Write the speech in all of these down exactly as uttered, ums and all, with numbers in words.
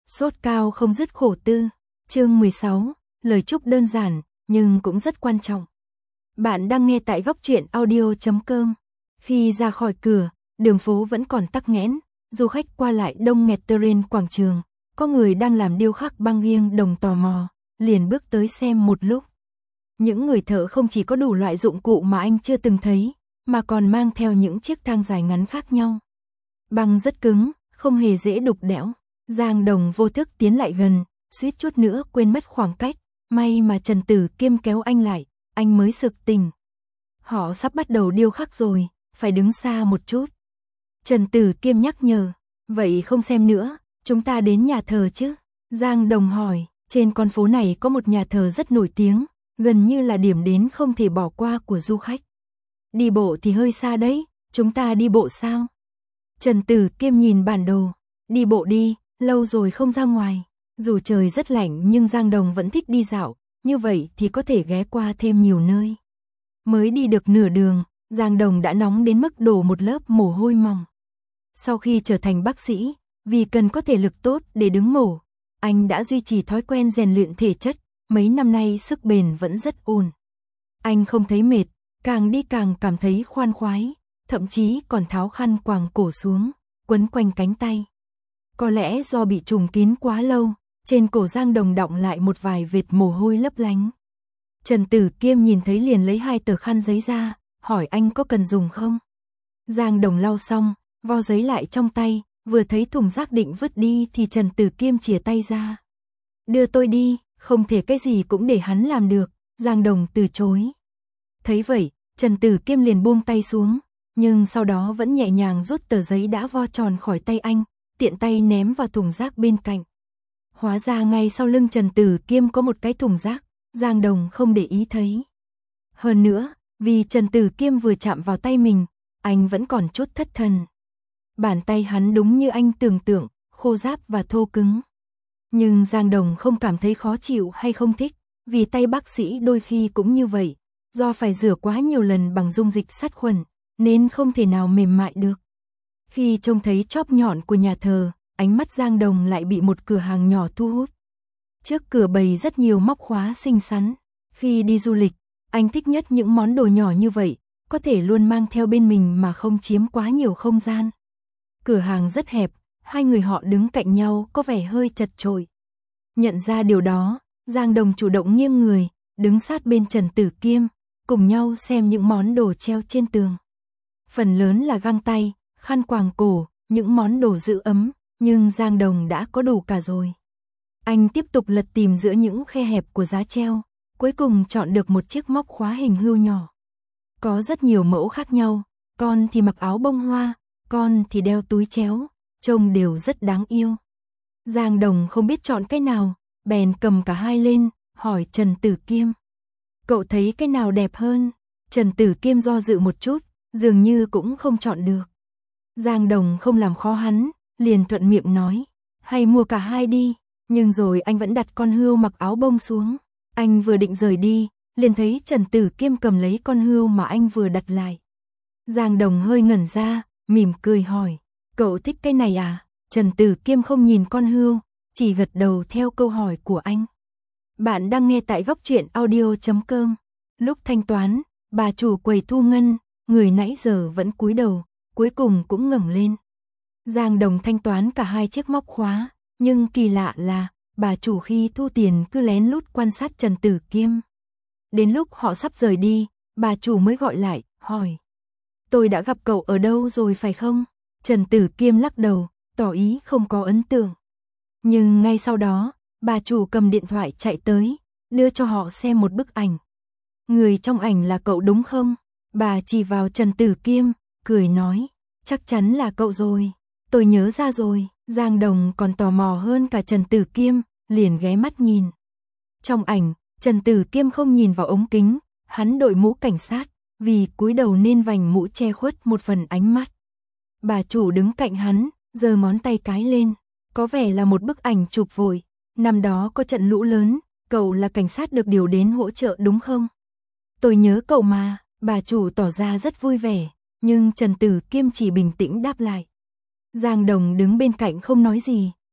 Sốt cao không dứt khổ tư. Chương mười sáu, lời chúc đơn giản, nhưng cũng rất quan trọng. Bạn đang nghe tại góc truyện audio chấm com. Khi ra khỏi cửa, đường phố vẫn còn tắc nghẽn, du khách qua lại đông nghẹt trên quảng trường. Có người đang làm điêu khắc băng nghiêng đồng tò mò, liền bước tới xem một lúc. Những người thợ không chỉ có đủ loại dụng cụ mà anh chưa từng thấy, mà còn mang theo những chiếc thang dài ngắn khác nhau. Băng rất cứng, không hề dễ đục đẽo. Giang Đồng vô thức tiến lại gần, suýt chút nữa quên mất khoảng cách. May mà Trần Tử Kiêm kéo anh lại, anh mới sực tỉnh. Họ sắp bắt đầu điêu khắc rồi, phải đứng xa một chút. Trần Tử Kiêm nhắc nhở, vậy không xem nữa, chúng ta đến nhà thờ chứ? Giang Đồng hỏi, trên con phố này có một nhà thờ rất nổi tiếng, gần như là điểm đến không thể bỏ qua của du khách. Đi bộ thì hơi xa đấy, chúng ta đi bộ sao? Trần Tử Kiêm nhìn bản đồ, đi bộ đi, lâu rồi không ra ngoài. Dù trời rất lạnh nhưng Giang Đồng vẫn thích đi dạo, như vậy thì có thể ghé qua thêm nhiều nơi. Mới đi được nửa đường, Giang Đồng đã nóng đến mức đổ một lớp mồ hôi mỏng. Sau khi trở thành bác sĩ, vì cần có thể lực tốt để đứng mổ, anh đã duy trì thói quen rèn luyện thể chất, mấy năm nay sức bền vẫn rất ổn. Anh không thấy mệt, càng đi càng cảm thấy khoan khoái, thậm chí còn tháo khăn quàng cổ xuống, quấn quanh cánh tay. Có lẽ do bị trùng kín quá lâu, trên cổ Giang Đồng đọng lại một vài vệt mồ hôi lấp lánh. Trần Tử Kiêm nhìn thấy liền lấy hai tờ khăn giấy ra, hỏi anh có cần dùng không? Giang Đồng lau xong, vo giấy lại trong tay, vừa thấy thùng rác định vứt đi thì Trần Tử Kiêm chìa tay ra. Đưa tôi đi, không thể cái gì cũng để hắn làm được, Giang Đồng từ chối. Thấy vậy, Trần Tử Kiêm liền buông tay xuống, nhưng sau đó vẫn nhẹ nhàng rút tờ giấy đã vo tròn khỏi tay anh, tiện tay ném vào thùng rác bên cạnh. Hóa ra ngay sau lưng Trần Tử Kiêm có một cái thùng rác, Giang Đồng không để ý thấy. Hơn nữa, vì Trần Tử Kiêm vừa chạm vào tay mình, anh vẫn còn chút thất thần. Bàn tay hắn đúng như anh tưởng tượng, khô ráp và thô cứng. Nhưng Giang Đồng không cảm thấy khó chịu hay không thích, vì tay bác sĩ đôi khi cũng như vậy, do phải rửa quá nhiều lần bằng dung dịch sát khuẩn, nên không thể nào mềm mại được. Khi trông thấy chóp nhọn của nhà thờ, ánh mắt Giang Đồng lại bị một cửa hàng nhỏ thu hút. Trước cửa bày rất nhiều móc khóa xinh xắn. Khi đi du lịch, anh thích nhất những món đồ nhỏ như vậy, có thể luôn mang theo bên mình mà không chiếm quá nhiều không gian. Cửa hàng rất hẹp, hai người họ đứng cạnh nhau có vẻ hơi chật chội. Nhận ra điều đó, Giang Đồng chủ động nghiêng người, đứng sát bên Trần Tử Kiêm, cùng nhau xem những món đồ treo trên tường. Phần lớn là găng tay, khăn quàng cổ, những món đồ giữ ấm, nhưng Giang Đồng đã có đủ cả rồi. Anh tiếp tục lật tìm giữa những khe hẹp của giá treo, cuối cùng chọn được một chiếc móc khóa hình hươu nhỏ. Có rất nhiều mẫu khác nhau, con thì mặc áo bông hoa, con thì đeo túi chéo, trông đều rất đáng yêu. Giang Đồng không biết chọn cái nào, bèn cầm cả hai lên, hỏi Trần Tử Kiêm. Cậu thấy cái nào đẹp hơn? Trần Tử Kiêm do dự một chút, dường như cũng không chọn được. Giang Đồng không làm khó hắn, liền thuận miệng nói, hay mua cả hai đi, nhưng rồi anh vẫn đặt con hươu mặc áo bông xuống. Anh vừa định rời đi, liền thấy Trần Tử Kiêm cầm lấy con hươu mà anh vừa đặt lại. Giang Đồng hơi ngẩn ra, mỉm cười hỏi, cậu thích cái này à? Trần Tử Kiêm không nhìn con hươu, chỉ gật đầu theo câu hỏi của anh. Bạn đang nghe tại góc truyện audio chấm com. Lúc thanh toán, bà chủ quầy thu ngân, người nãy giờ vẫn cúi đầu, cuối cùng cũng ngẩng lên. Giang Đồng thanh toán cả hai chiếc móc khóa, nhưng kỳ lạ là, bà chủ khi thu tiền cứ lén lút quan sát Trần Tử Kiêm. Đến lúc họ sắp rời đi, bà chủ mới gọi lại, hỏi. Tôi đã gặp cậu ở đâu rồi phải không? Trần Tử Kiêm lắc đầu, tỏ ý không có ấn tượng. Nhưng ngay sau đó, bà chủ cầm điện thoại chạy tới, đưa cho họ xem một bức ảnh. Người trong ảnh là cậu đúng không? Bà chỉ vào Trần Tử Kiêm, cười nói, chắc chắn là cậu rồi. Tôi nhớ ra rồi. Giang Đồng còn tò mò hơn cả Trần Tử Kiêm, liền ghé mắt nhìn. Trong ảnh, Trần Tử Kiêm không nhìn vào ống kính, hắn đội mũ cảnh sát, vì cúi đầu nên vành mũ che khuất một phần ánh mắt. Bà chủ đứng cạnh hắn, giơ ngón tay cái lên, có vẻ là một bức ảnh chụp vội. Năm đó có trận lũ lớn, cậu là cảnh sát được điều đến hỗ trợ đúng không? Tôi nhớ cậu mà, bà chủ tỏ ra rất vui vẻ, nhưng Trần Tử Kiêm chỉ bình tĩnh đáp lại. Giang Đồng đứng bên cạnh không nói gì,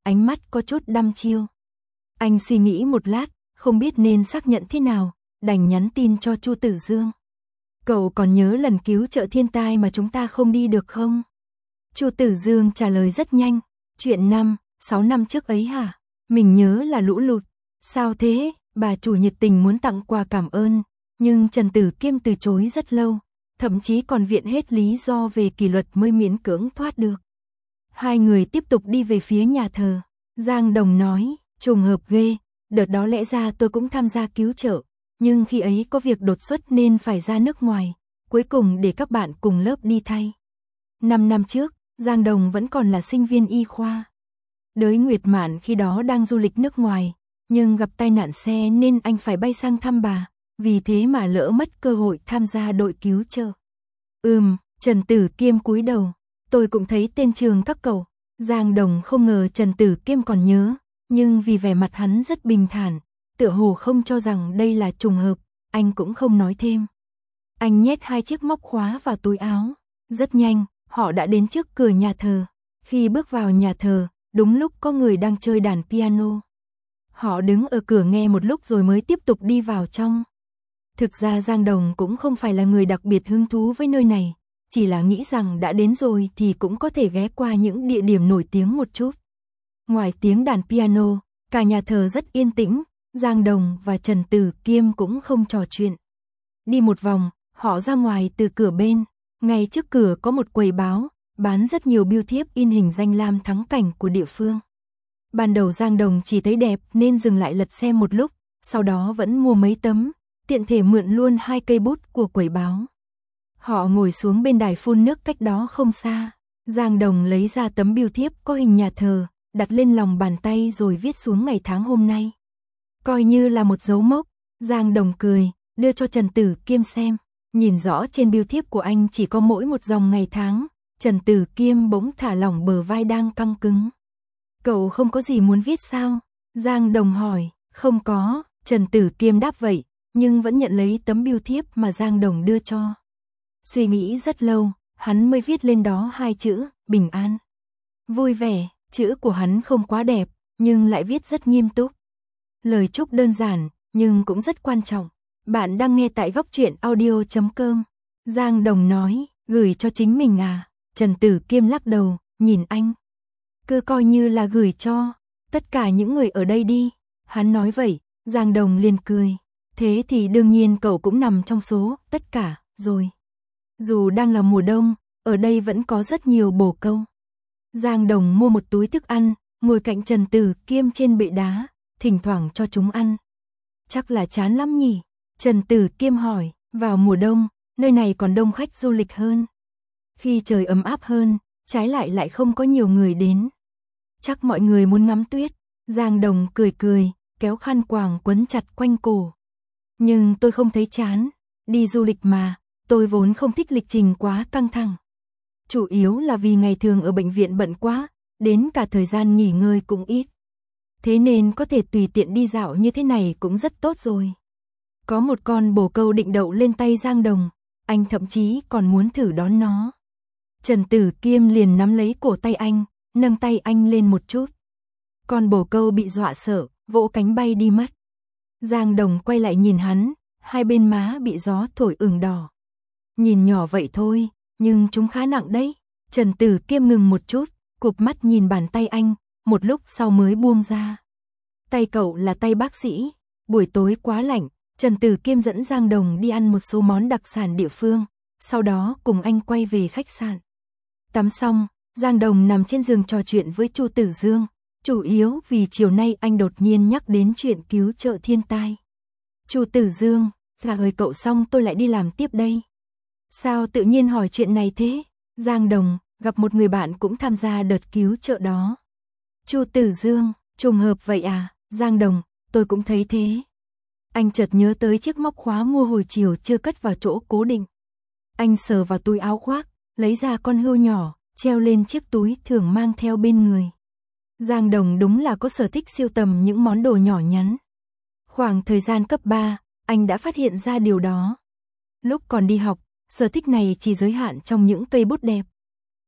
ánh mắt có chút đăm chiêu. Anh suy nghĩ một lát, không biết nên xác nhận thế nào, đành nhắn tin cho Chu Tử Dương. Cậu còn nhớ lần cứu trợ thiên tai mà chúng ta không đi được không? Chu Tử Dương trả lời rất nhanh, chuyện năm, sáu năm trước ấy hả? Mình nhớ là lũ lụt. Sao thế? Bà chủ nhiệt tình muốn tặng quà cảm ơn, nhưng Trần Tử Kiêm từ chối rất lâu, thậm chí còn viện hết lý do về kỷ luật mới miễn cưỡng thoát được. Hai người tiếp tục đi về phía nhà thờ. Giang Đồng nói, trùng hợp ghê, đợt đó lẽ ra tôi cũng tham gia cứu trợ, nhưng khi ấy có việc đột xuất nên phải ra nước ngoài, cuối cùng để các bạn cùng lớp đi thay. Năm năm trước, Giang Đồng vẫn còn là sinh viên y khoa. Đới Nguyệt Mạn khi đó đang du lịch nước ngoài, nhưng gặp tai nạn xe nên anh phải bay sang thăm bà, vì thế mà lỡ mất cơ hội tham gia đội cứu trợ. Ừm, Trần Tử Kiêm cúi đầu, tôi cũng thấy tên trường các cậu. Giang Đồng không ngờ Trần Tử Kiêm còn nhớ, nhưng vì vẻ mặt hắn rất bình thản, tựa hồ không cho rằng đây là trùng hợp, anh cũng không nói thêm. Anh nhét hai chiếc móc khóa vào túi áo. Rất nhanh, họ đã đến trước cửa nhà thờ. Khi bước vào nhà thờ, đúng lúc có người đang chơi đàn piano. Họ đứng ở cửa nghe một lúc rồi mới tiếp tục đi vào trong. Thực ra Giang Đồng cũng không phải là người đặc biệt hứng thú với nơi này, chỉ là nghĩ rằng đã đến rồi thì cũng có thể ghé qua những địa điểm nổi tiếng một chút. Ngoài tiếng đàn piano, cả nhà thờ rất yên tĩnh, Giang Đồng và Trần Tử Kiêm cũng không trò chuyện. Đi một vòng, họ ra ngoài từ cửa bên, ngay trước cửa có một quầy báo, bán rất nhiều bưu thiếp in hình danh lam thắng cảnh của địa phương. Ban đầu Giang Đồng chỉ thấy đẹp nên dừng lại lật xem một lúc, sau đó vẫn mua mấy tấm, tiện thể mượn luôn hai cây bút của quầy báo. Họ ngồi xuống bên đài phun nước cách đó không xa. Giang Đồng lấy ra tấm bưu thiếp có hình nhà thờ, đặt lên lòng bàn tay rồi viết xuống ngày tháng hôm nay. Coi như là một dấu mốc, Giang Đồng cười, đưa cho Trần Tử Kiêm xem. Nhìn rõ trên bưu thiếp của anh chỉ có mỗi một dòng ngày tháng, Trần Tử Kiêm bỗng thả lỏng bờ vai đang căng cứng. Cậu không có gì muốn viết sao? Giang Đồng hỏi. Không có, Trần Tử Kiêm đáp vậy, nhưng vẫn nhận lấy tấm bưu thiếp mà Giang Đồng đưa cho. Suy nghĩ rất lâu, hắn mới viết lên đó hai chữ, bình an. Vui vẻ, chữ của hắn không quá đẹp, nhưng lại viết rất nghiêm túc. Lời chúc đơn giản, nhưng cũng rất quan trọng. Bạn đang nghe tại góc truyện audio chấm com. Giang Đồng nói, gửi cho chính mình à? Trần Tử Kiêm lắc đầu, nhìn anh. Cứ coi như là gửi cho tất cả những người ở đây đi. Hắn nói vậy, Giang Đồng liền cười. Thế thì đương nhiên cậu cũng nằm trong số tất cả rồi. Dù đang là mùa đông, ở đây vẫn có rất nhiều bồ câu. Giang Đồng mua một túi thức ăn, ngồi cạnh Trần Tử Kiêm trên bệ đá, thỉnh thoảng cho chúng ăn. Chắc là chán lắm nhỉ? Trần Tử Kiêm hỏi, vào mùa đông, nơi này còn đông khách du lịch hơn. Khi trời ấm áp hơn, trái lại lại không có nhiều người đến. Chắc mọi người muốn ngắm tuyết. Giang Đồng cười cười, kéo khăn quàng quấn chặt quanh cổ. Nhưng tôi không thấy chán, đi du lịch mà, tôi vốn không thích lịch trình quá căng thẳng. Chủ yếu là vì ngày thường ở bệnh viện bận quá, đến cả thời gian nghỉ ngơi cũng ít. Thế nên có thể tùy tiện đi dạo như thế này cũng rất tốt rồi. Có một con bồ câu định đậu lên tay Giang Đồng, anh thậm chí còn muốn thử đón nó. Trần Tử Kiêm liền nắm lấy cổ tay anh, nâng tay anh lên một chút. Con bồ câu bị dọa sợ, vỗ cánh bay đi mất. Giang Đồng quay lại nhìn hắn, hai bên má bị gió thổi ửng đỏ. Nhìn nhỏ vậy thôi, nhưng chúng khá nặng đấy. Trần Tử Kiêm ngừng một chút, cụp mắt nhìn bàn tay anh, một lúc sau mới buông ra. Tay cậu là tay bác sĩ. Buổi tối quá lạnh, Trần Tử Kiêm dẫn Giang Đồng đi ăn một số món đặc sản địa phương, sau đó cùng anh quay về khách sạn. Tắm xong, Giang Đồng nằm trên giường trò chuyện với Chu Tử Dương, chủ yếu vì chiều nay anh đột nhiên nhắc đến chuyện cứu trợ thiên tai. Chu Tử Dương, dạ ơi cậu xong tôi lại đi làm tiếp đây. Sao tự nhiên hỏi chuyện này thế? Giang Đồng, gặp một người bạn cũng tham gia đợt cứu trợ đó. Chu Tử Dương, trùng hợp vậy à? Giang Đồng, tôi cũng thấy thế. Anh chợt nhớ tới chiếc móc khóa mua hồi chiều chưa cất vào chỗ cố định. Anh sờ vào túi áo khoác, lấy ra con hươu nhỏ, treo lên chiếc túi thường mang theo bên người. Giang Đồng đúng là có sở thích sưu tầm những món đồ nhỏ nhắn. Khoảng thời gian cấp ba, anh đã phát hiện ra điều đó. Lúc còn đi học, sở thích này chỉ giới hạn trong những cây bút đẹp.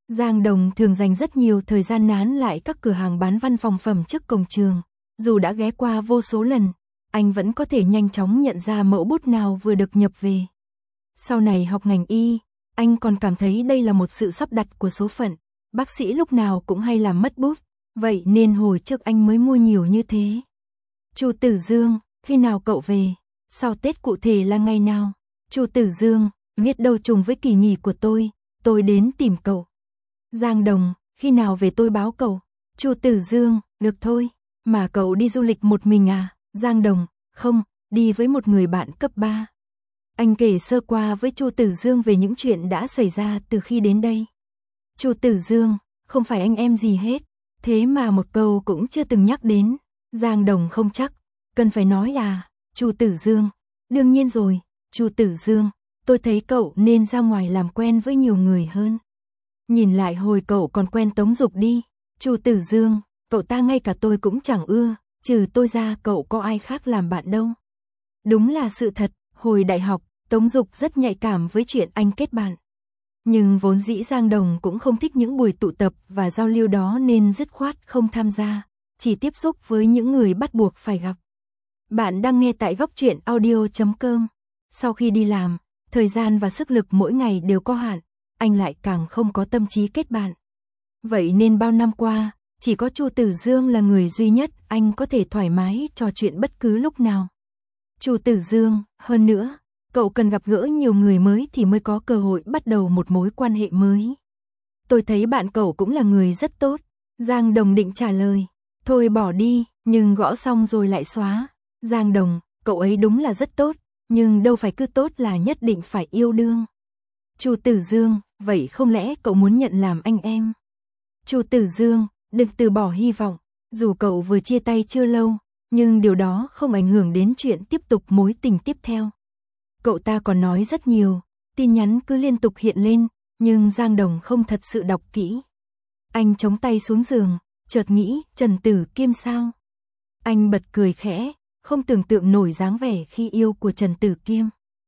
Giang Đồng thường dành rất nhiều thời gian nán lại các cửa hàng bán văn phòng phẩm trước cổng trường. Dù đã ghé qua vô số lần, anh vẫn có thể nhanh chóng nhận ra mẫu bút nào vừa được nhập về. Sau này học ngành y, anh còn cảm thấy đây là một sự sắp đặt của số phận. Bác sĩ lúc nào cũng hay làm mất bút, vậy nên hồi trước anh mới mua nhiều như thế. Chu Tử Dương, khi nào cậu về? Sau Tết cụ thể là ngày nào? Chu Tử Dương, biết đâu trùng với kỳ nghỉ của tôi, tôi đến tìm cậu. Giang Đồng, khi nào về tôi báo cậu. Chu Tử Dương, được thôi, mà cậu đi du lịch một mình à? Giang Đồng, không, đi với một người bạn cấp ba. Anh kể sơ qua với Chu Tử Dương về những chuyện đã xảy ra từ khi đến đây. Chu Tử Dương, không phải anh em gì hết, thế mà một câu cũng chưa từng nhắc đến. Giang Đồng không chắc, cần phải nói à? Chu Tử Dương, đương nhiên rồi, Chu Tử Dương, tôi thấy cậu nên ra ngoài làm quen với nhiều người hơn. Nhìn lại hồi cậu còn quen Tống Dục đi. Chu Tử Dương, cậu ta ngay cả tôi cũng chẳng ưa, trừ tôi ra cậu có ai khác làm bạn đâu. Đúng là sự thật, hồi đại học, Tống Dục rất nhạy cảm với chuyện anh kết bạn. Nhưng vốn dĩ Giang Đồng cũng không thích những buổi tụ tập và giao lưu đó nên dứt khoát không tham gia, chỉ tiếp xúc với những người bắt buộc phải gặp. Bạn đang nghe tại góc truyện audio chấm com. Sau khi đi làm, thời gian và sức lực mỗi ngày đều có hạn, anh lại càng không có tâm trí kết bạn. Vậy nên bao năm qua, chỉ có Chu Tử Dương là người duy nhất anh có thể thoải mái trò chuyện bất cứ lúc nào. Chu Tử Dương, hơn nữa, cậu cần gặp gỡ nhiều người mới thì mới có cơ hội bắt đầu một mối quan hệ mới. Tôi thấy bạn cậu cũng là người rất tốt. Giang Đồng định trả lời, thôi bỏ đi, nhưng gõ xong rồi lại xóa. Giang Đồng, cậu ấy đúng là rất tốt, nhưng đâu phải cứ tốt là nhất định phải yêu đương. Chu Tử Dương, vậy không lẽ cậu muốn nhận làm anh em? Chu Tử Dương, đừng từ bỏ hy vọng, dù cậu vừa chia tay chưa lâu, nhưng điều đó không ảnh hưởng đến chuyện tiếp tục mối tình tiếp theo. Cậu ta còn nói rất nhiều, tin nhắn cứ liên tục hiện lên, nhưng Giang Đồng không thật sự đọc kỹ. Anh chống tay xuống giường, chợt nghĩ, Trần Tử Kiêm sao? Anh bật cười khẽ, không tưởng tượng nổi dáng vẻ khi yêu của Trần Tử Kiêm.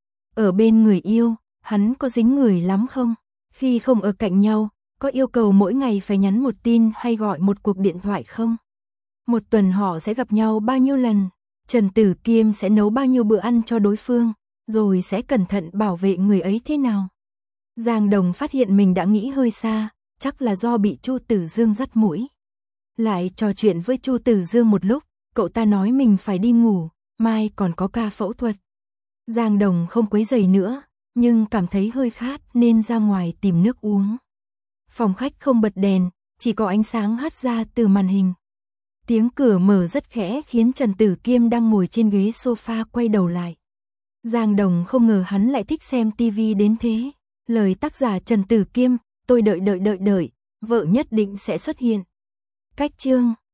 Ở bên người yêu, hắn có dính người lắm không? Khi không ở cạnh nhau, có yêu cầu mỗi ngày phải nhắn một tin hay gọi một cuộc điện thoại không? Một tuần họ sẽ gặp nhau bao nhiêu lần? Trần Tử Kiêm sẽ nấu bao nhiêu bữa ăn cho đối phương, rồi sẽ cẩn thận bảo vệ người ấy thế nào? Giang Đồng phát hiện mình đã nghĩ hơi xa, chắc là do bị Chu Tử Dương dắt mũi. Lại trò chuyện với Chu Tử Dương một lúc, cậu ta nói mình phải đi ngủ, mai còn có ca phẫu thuật. Giang Đồng không quấy rầy nữa, nhưng cảm thấy hơi khát nên ra ngoài tìm nước uống. Phòng khách không bật đèn, chỉ có ánh sáng hắt ra từ màn hình. Tiếng cửa mở rất khẽ khiến Trần Tử Kiêm đang ngồi trên ghế sofa quay đầu lại. Giang Đồng không ngờ hắn lại thích xem tivi đến thế. Lời tác giả Trần Tử Kiêm, tôi đợi đợi đợi đợi, vợ nhất định sẽ xuất hiện. Cách chương